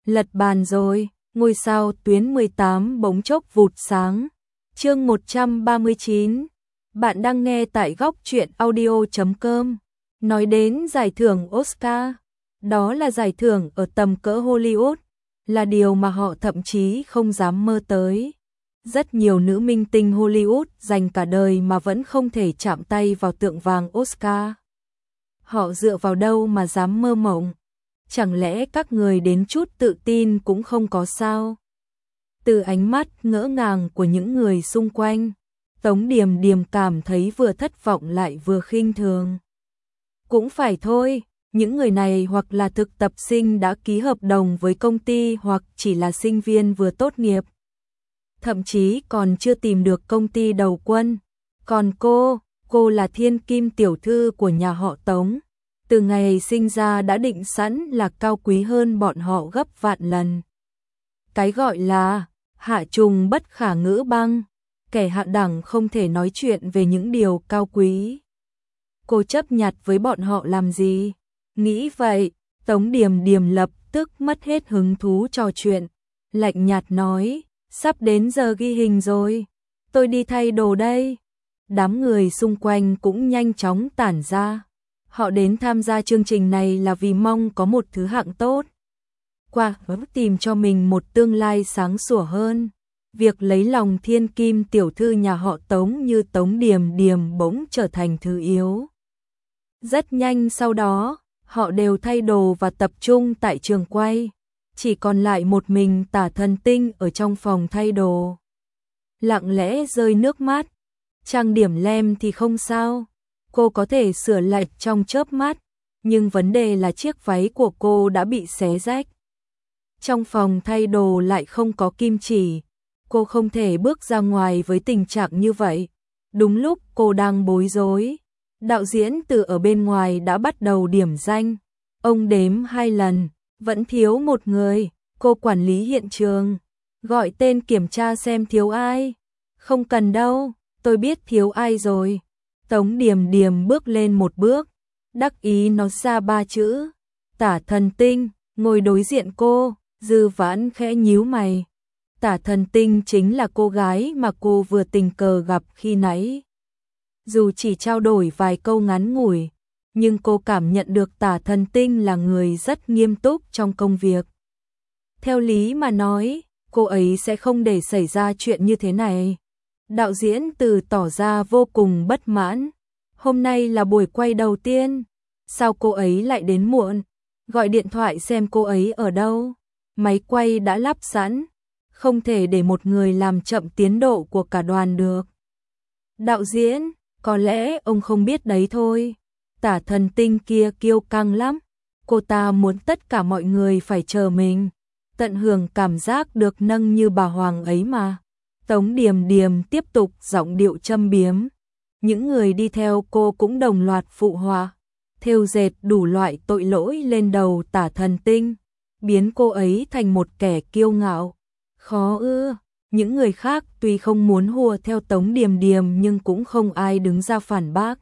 Lật bàn rồi, ngôi sao tuyến 18 bỗng chốc vụt sáng. Chương 139. Bạn đang nghe tại góc truyện audio.com. Nói đến giải thưởng Oscar, đó là giải thưởng ở tầm cỡ Hollywood, là điều mà họ thậm chí không dám mơ tới. Rất nhiều nữ minh tinh Hollywood dành cả đời mà vẫn không thể chạm tay vào tượng vàng Oscar. Họ dựa vào đâu mà dám mơ mộng? Chẳng lẽ các người đến chút tự tin cũng không có sao? Từ ánh mắt ngỡ ngàng của những người xung quanh, Tống Điềm Điềm cảm thấy vừa thất vọng lại vừa khinh thường. Cũng phải thôi, những người này hoặc là thực tập sinh đã ký hợp đồng với công ty hoặc chỉ là sinh viên vừa tốt nghiệp. Thậm chí còn chưa tìm được công ty đầu quân. Còn cô là thiên kim tiểu thư của nhà họ Tống. Từ ngày sinh ra đã định sẵn là cao quý hơn bọn họ gấp vạn lần. Cái gọi là hạ trùng bất khả ngữ băng, kẻ hạ đẳng không thể nói chuyện về những điều cao quý. Cô chấp nhặt với bọn họ làm gì? Nghĩ vậy, Tống Điềm Điềm lập tức mất hết hứng thú trò chuyện, lạnh nhạt nói, sắp đến giờ ghi hình rồi, tôi đi thay đồ đây. Đám người xung quanh cũng nhanh chóng tản ra. Họ đến tham gia chương trình này là vì mong có một thứ hạng tốt, qua tìm cho mình một tương lai sáng sủa hơn. Việc lấy lòng thiên kim tiểu thư nhà họ Tống như Tống Điềm Điềm bỗng trở thành thứ yếu. Rất nhanh sau đó, họ đều thay đồ và tập trung tại trường quay. Chỉ còn lại một mình Tả Thần Tinh ở trong phòng thay đồ. Lặng lẽ rơi nước mắt. Trang điểm lem thì không sao, cô có thể sửa lại trong chớp mắt, nhưng vấn đề là chiếc váy của cô đã bị xé rách. Trong phòng thay đồ lại không có kim chỉ, cô không thể bước ra ngoài với tình trạng như vậy. Đúng lúc cô đang bối rối, đạo diễn từ ở bên ngoài đã bắt đầu điểm danh. Ông đếm 2 lần, vẫn thiếu một người. Cô quản lý hiện trường, gọi tên kiểm tra xem thiếu ai. Không cần đâu, tôi biết thiếu ai rồi. Tống Điềm Điềm bước lên một bước, đắc ý nói ra 3 chữ, Tả Thần Tinh. Ngồi đối diện cô, Dư Vãn khẽ nhíu mày. Tả Thần Tinh chính là cô gái mà cô vừa tình cờ gặp khi nãy. Dù chỉ trao đổi vài câu ngắn ngủi, nhưng cô cảm nhận được Tả Thần Tinh là người rất nghiêm túc trong công việc. Theo lý mà nói, cô ấy sẽ không để xảy ra chuyện như thế này. Đạo diễn Từ tỏ ra vô cùng bất mãn. Hôm nay là buổi quay đầu tiên, sao cô ấy lại đến muộn? Gọi điện thoại xem cô ấy ở đâu. Máy quay đã lắp sẵn, không thể để một người làm chậm tiến độ của cả đoàn được. Đạo diễn, có lẽ ông không biết đấy thôi. Tả Thần Tinh kia kiêu căng lắm. Cô ta muốn tất cả mọi người phải chờ mình, tận hưởng cảm giác được nâng như bà hoàng ấy mà. Tống Điềm Điềm tiếp tục giọng điệu châm biếm. Những người đi theo cô cũng đồng loạt phụ họa, thêu dệt đủ loại tội lỗi lên đầu Tả Thần Tinh, biến cô ấy thành một kẻ kiêu ngạo. Khó ư? Những người khác tuy không muốn hùa theo Tống Điềm Điềm nhưng cũng không ai đứng ra phản bác.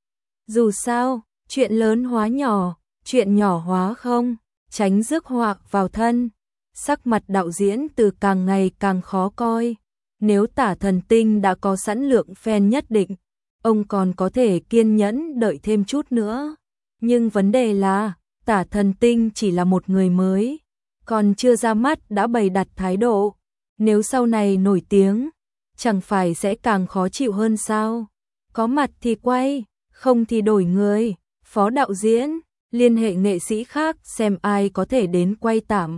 Dù sao, chuyện lớn hóa nhỏ, chuyện nhỏ hóa không, tránh rước họa vào thân. Sắc mặt đạo diễn Từ càng ngày càng khó coi. Nếu Tả Thần Tinh đã có sẵn lượng fan nhất định, ông còn có thể kiên nhẫn đợi thêm chút nữa. Nhưng vấn đề là, Tả Thần Tinh chỉ là một người mới, còn chưa ra mắt đã bày đặt thái độ. Nếu sau này nổi tiếng, chẳng phải sẽ càng khó chịu hơn sao? Có mặt thì quay, không thì đổi người. Phó đạo diễn, liên hệ nghệ sĩ khác xem ai có thể đến quay tạm.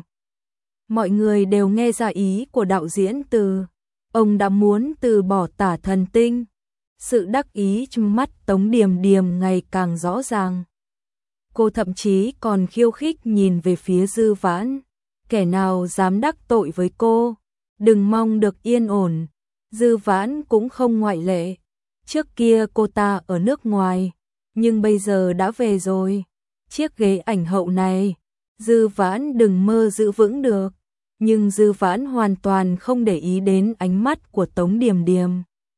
Mọi người đều nghe ra ý của đạo diễn Từ. Ông đã muốn từ bỏ Tả Thần Tinh. Sự đắc ý trong mắt Tống Điềm Điềm ngày càng rõ ràng. Cô thậm chí còn khiêu khích nhìn về phía Dư Vãn. Kẻ nào dám đắc tội với cô, đừng mong được yên ổn. Dư Vãn cũng không ngoại lệ. Trước kia cô ta ở nước ngoài, nhưng bây giờ đã về rồi. Chiếc ghế ảnh hậu này, Dư Vãn đừng mơ giữ vững được. Nhưng Dư Vãn hoàn toàn không để ý đến ánh mắt của Tống Điềm Điềm.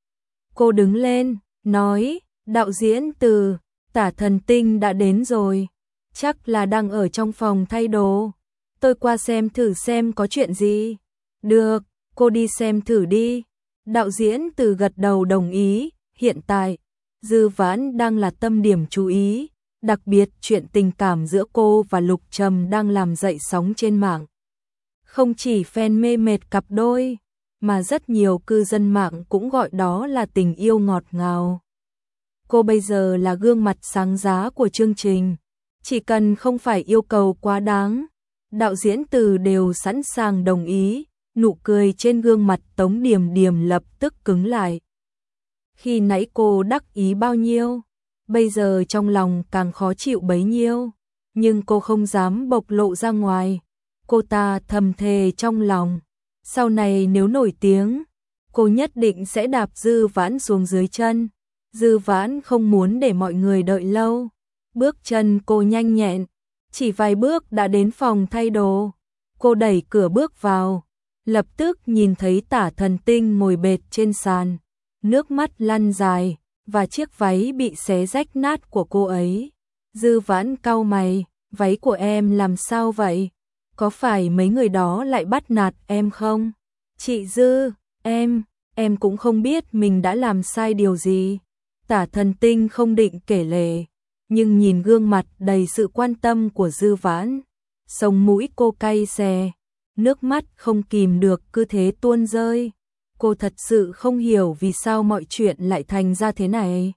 Cô đứng lên, nói, đạo diễn Từ, Tả Thần Tinh đã đến rồi, chắc là đang ở trong phòng thay đồ. Tôi qua xem thử xem có chuyện gì. Được, cô đi xem thử đi. Đạo diễn Từ gật đầu đồng ý, hiện tại, Dư Vãn đang là tâm điểm chú ý, đặc biệt chuyện tình cảm giữa cô và Lục Trầm đang làm dậy sóng trên mạng. Không chỉ fan mê mệt cặp đôi, mà rất nhiều cư dân mạng cũng gọi đó là tình yêu ngọt ngào. Cô bây giờ là gương mặt sáng giá của chương trình, chỉ cần không phải yêu cầu quá đáng, đạo diễn Từ đều sẵn sàng đồng ý, nụ cười trên gương mặt Tống Điềm Điềm lập tức cứng lại. Khi nãy cô đắc ý bao nhiêu, bây giờ trong lòng càng khó chịu bấy nhiêu, nhưng cô không dám bộc lộ ra ngoài. Cô ta thầm thề trong lòng, sau này nếu nổi tiếng, cô nhất định sẽ đạp Dư Vãn xuống dưới chân. Dư Vãn không muốn để mọi người đợi lâu, bước chân cô nhanh nhẹn, chỉ vài bước đã đến phòng thay đồ. Cô đẩy cửa bước vào, lập tức nhìn thấy Tả Thần Tinh ngồi bệt trên sàn, nước mắt lăn dài, và chiếc váy bị xé rách nát của cô ấy. Dư Vãn cau mày, váy của em làm sao vậy? Có phải mấy người đó lại bắt nạt em không? Chị Dư, em cũng không biết mình đã làm sai điều gì. Tả Thần Tinh không định kể lể, nhưng nhìn gương mặt đầy sự quan tâm của Dư Vãn, sống mũi cô cay xè, nước mắt không kìm được cứ thế tuôn rơi. Cô thật sự không hiểu vì sao mọi chuyện lại thành ra thế này.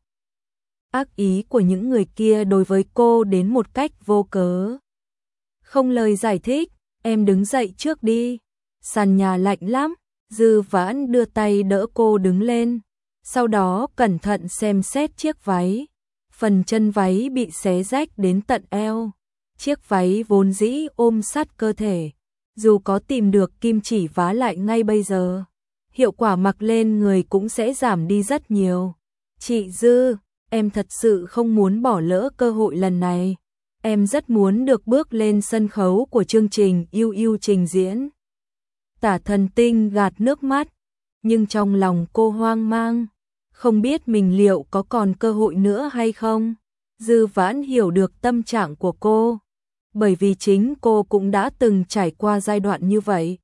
Ác ý của những người kia đối với cô đến một cách vô cớ. Không lời giải thích, em đứng dậy trước đi. Sàn nhà lạnh lắm, Dư Vãn đưa tay đỡ cô đứng lên, sau đó cẩn thận xem xét chiếc váy. Phần chân váy bị xé rách đến tận eo. Chiếc váy vốn dĩ ôm sát cơ thể, dù có tìm được kim chỉ vá lại ngay bây giờ, hiệu quả mặc lên người cũng sẽ giảm đi rất nhiều. Chị Dư, em thật sự không muốn bỏ lỡ cơ hội lần này. Em rất muốn được bước lên sân khấu của chương trình Yêu Yêu trình diễn. Tả Thần Tinh gạt nước mắt, nhưng trong lòng cô hoang mang, không biết mình liệu có còn cơ hội nữa hay không. Dư Vãn hiểu được tâm trạng của cô, bởi vì chính cô cũng đã từng trải qua giai đoạn như vậy.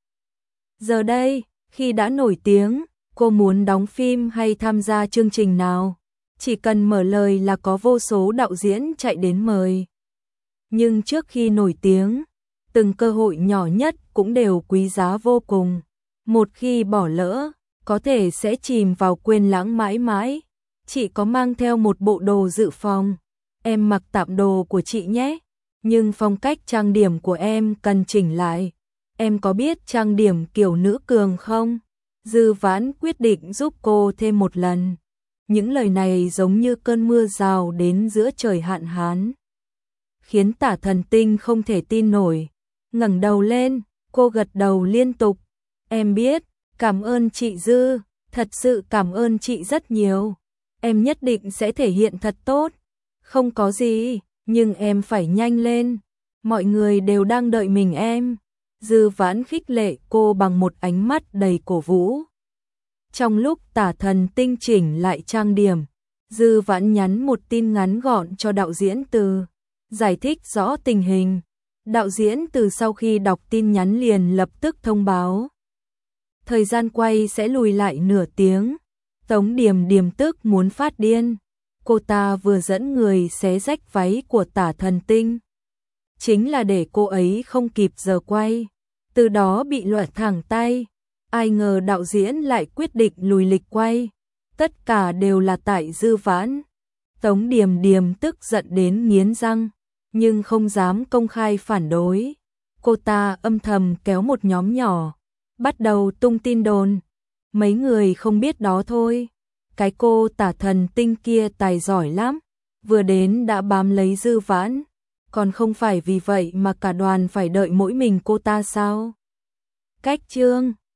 Giờ đây, khi đã nổi tiếng, cô muốn đóng phim hay tham gia chương trình nào, chỉ cần mở lời là có vô số đạo diễn chạy đến mời. Nhưng trước khi nổi tiếng, từng cơ hội nhỏ nhất cũng đều quý giá vô cùng. Một khi bỏ lỡ, có thể sẽ chìm vào quên lãng mãi mãi. Chị có mang theo một bộ đồ dự phòng. Em mặc tạm đồ của chị nhé. Nhưng phong cách trang điểm của em cần chỉnh lại. Em có biết trang điểm kiểu nữ cường không? Dư Vãn quyết định giúp cô thêm một lần. Những lời này giống như cơn mưa rào đến giữa trời hạn hán, khiến Tả Thần Tinh không thể tin nổi. Ngẩng đầu lên, cô gật đầu liên tục. Em biết, cảm ơn chị Dư, thật sự cảm ơn chị rất nhiều. Em nhất định sẽ thể hiện thật tốt. Không có gì, nhưng em phải nhanh lên. Mọi người đều đang đợi mình em. Dư Vãn khích lệ cô bằng một ánh mắt đầy cổ vũ. Trong lúc Tả Thần Tinh chỉnh lại trang điểm, Dư Vãn nhắn một tin ngắn gọn cho đạo diễn Từ, giải thích rõ tình hình. Đạo diễn Từ sau khi đọc tin nhắn liền lập tức thông báo thời gian quay sẽ lùi lại nửa tiếng. Tống Điềm Điềm tức muốn phát điên. Cô ta vừa dẫn người xé rách váy của Tả Thần Tinh, chính là để cô ấy không kịp giờ quay, từ đó bị loẹt thẳng tay. Ai ngờ đạo diễn lại quyết định lùi lịch quay. Tất cả đều là tại Dư Vãn. Tống Điềm Điềm tức giận đến nghiến răng, nhưng không dám công khai phản đối. Cô ta âm thầm kéo một nhóm nhỏ, bắt đầu tung tin đồn. Mấy người không biết đó thôi. Cái cô Tả Thần Tinh kia tài giỏi lắm, vừa đến đã bám lấy Dư Vãn. Còn không phải vì vậy mà cả đoàn phải đợi mỗi mình cô ta sao? Cách chương